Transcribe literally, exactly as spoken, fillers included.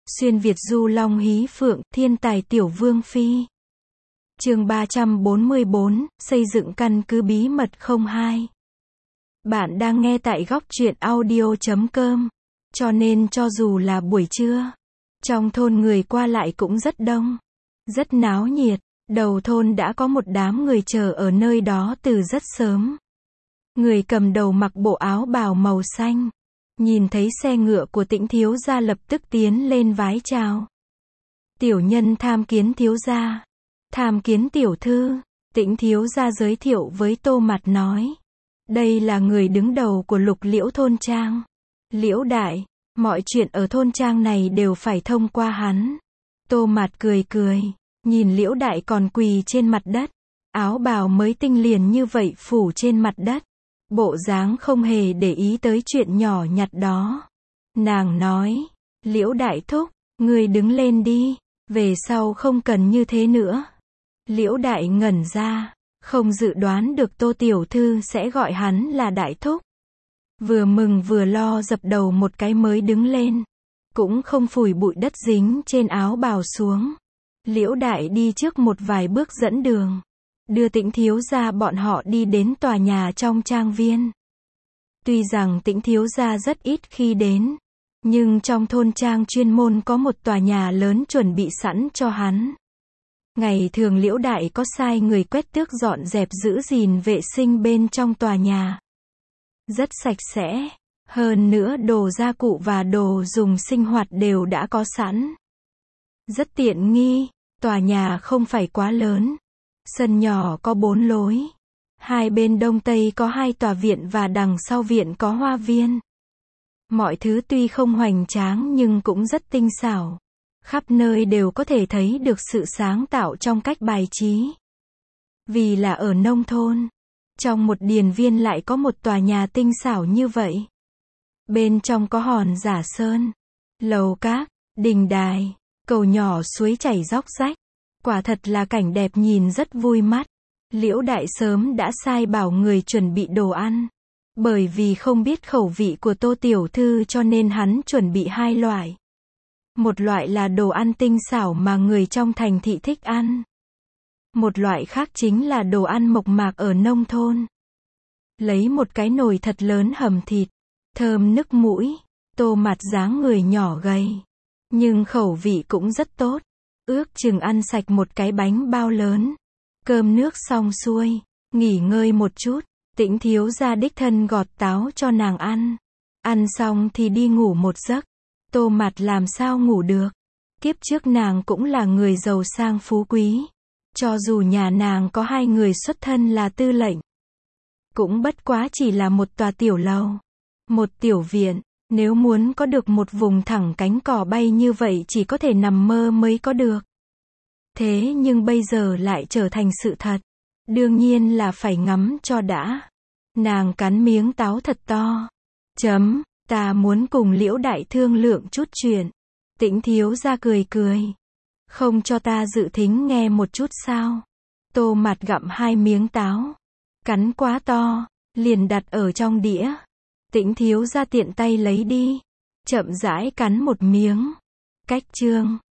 Xuyên Việt du long hí phượng, thiên tài tiểu vương phi. Chương ba trăm bốn mươi bốn, xây dựng căn cứ bí mật không hai. Bạn đang nghe tại góc truyện audio chấm com. Cho nên cho dù là buổi trưa, trong thôn người qua lại cũng rất đông, rất náo nhiệt. Đầu thôn đã có một đám người chờ ở nơi đó từ rất sớm. Người cầm đầu mặc bộ áo bào màu xanh, nhìn thấy xe ngựa của Tĩnh thiếu gia lập tức tiến lên vái chào. Tiểu nhân tham kiến thiếu gia. Tham kiến tiểu thư. Tĩnh thiếu gia giới thiệu với Tô Mạt nói. Đây là người đứng đầu của Lục Liễu thôn trang. Liễu đại, mọi chuyện ở thôn trang này đều phải thông qua hắn. Tô Mạt cười cười, nhìn Liễu đại còn quỳ trên mặt đất, áo bào mới tinh liền như vậy phủ trên mặt đất, bộ dáng không hề để ý tới chuyện nhỏ nhặt đó. Nàng nói, Liễu đại thúc, ngươi đứng lên đi, về sau không cần như thế nữa. Liễu đại ngẩn ra, không dự đoán được Tô tiểu thư sẽ gọi hắn là đại thúc. Vừa mừng vừa lo dập đầu một cái mới đứng lên, cũng không phủi bụi đất dính trên áo bào xuống. Liễu đại đi trước một vài bước dẫn đường, đưa Tĩnh thiếu gia bọn họ đi đến tòa nhà trong trang viên. Tuy rằng Tĩnh thiếu gia rất ít khi đến, nhưng trong thôn trang chuyên môn có một tòa nhà lớn chuẩn bị sẵn cho hắn. Ngày thường Liễu đại có sai người quét tước dọn dẹp giữ gìn vệ sinh bên trong tòa nhà. Rất sạch sẽ, hơn nữa đồ gia cụ và đồ dùng sinh hoạt đều đã có sẵn. Rất tiện nghi, tòa nhà không phải quá lớn. Sân nhỏ có bốn lối. Hai bên đông tây có hai tòa viện và đằng sau viện có hoa viên. Mọi thứ tuy không hoành tráng nhưng cũng rất tinh xảo. Khắp nơi đều có thể thấy được sự sáng tạo trong cách bài trí. Vì là ở nông thôn, trong một điền viên lại có một tòa nhà tinh xảo như vậy. Bên trong có hòn giả sơn, lầu các, đình đài, cầu nhỏ suối chảy róc rách. Quả thật là cảnh đẹp nhìn rất vui mắt. Liễu đại sớm đã sai bảo người chuẩn bị đồ ăn. Bởi vì không biết khẩu vị của Tô tiểu thư cho nên hắn chuẩn bị hai loại. Một loại là đồ ăn tinh xảo mà người trong thành thị thích ăn. Một loại khác chính là đồ ăn mộc mạc ở nông thôn. Lấy một cái nồi thật lớn hầm thịt, thơm nức mũi. Tô Mạt dáng người nhỏ gầy, nhưng khẩu vị cũng rất tốt. Ước chừng ăn sạch một cái bánh bao lớn. Cơm nước xong xuôi, nghỉ ngơi một chút, Tĩnh thiếu gia đích thân gọt táo cho nàng ăn. Ăn xong thì đi ngủ một giấc. Tô Mạt làm sao ngủ được. Kiếp trước nàng cũng là người giàu sang phú quý. Cho dù nhà nàng có hai người xuất thân là tư lệnh, cũng bất quá chỉ là một tòa tiểu lầu, một tiểu viện. Nếu muốn có được một vùng thẳng cánh cỏ bay như vậy chỉ có thể nằm mơ mới có được. Thế nhưng bây giờ lại trở thành sự thật. Đương nhiên là phải ngắm cho đã. Nàng cắn miếng táo thật to. Chấm, ta muốn cùng Liễu đại thương lượng chút chuyện. Tĩnh thiếu gia cười cười. Không cho ta dự thính nghe một chút sao? Tô Mạt gặm hai miếng táo, cắn quá to, liền đặt ở trong đĩa. Tĩnh thiếu gia tiện tay lấy đi, chậm rãi cắn một miếng. Cách chương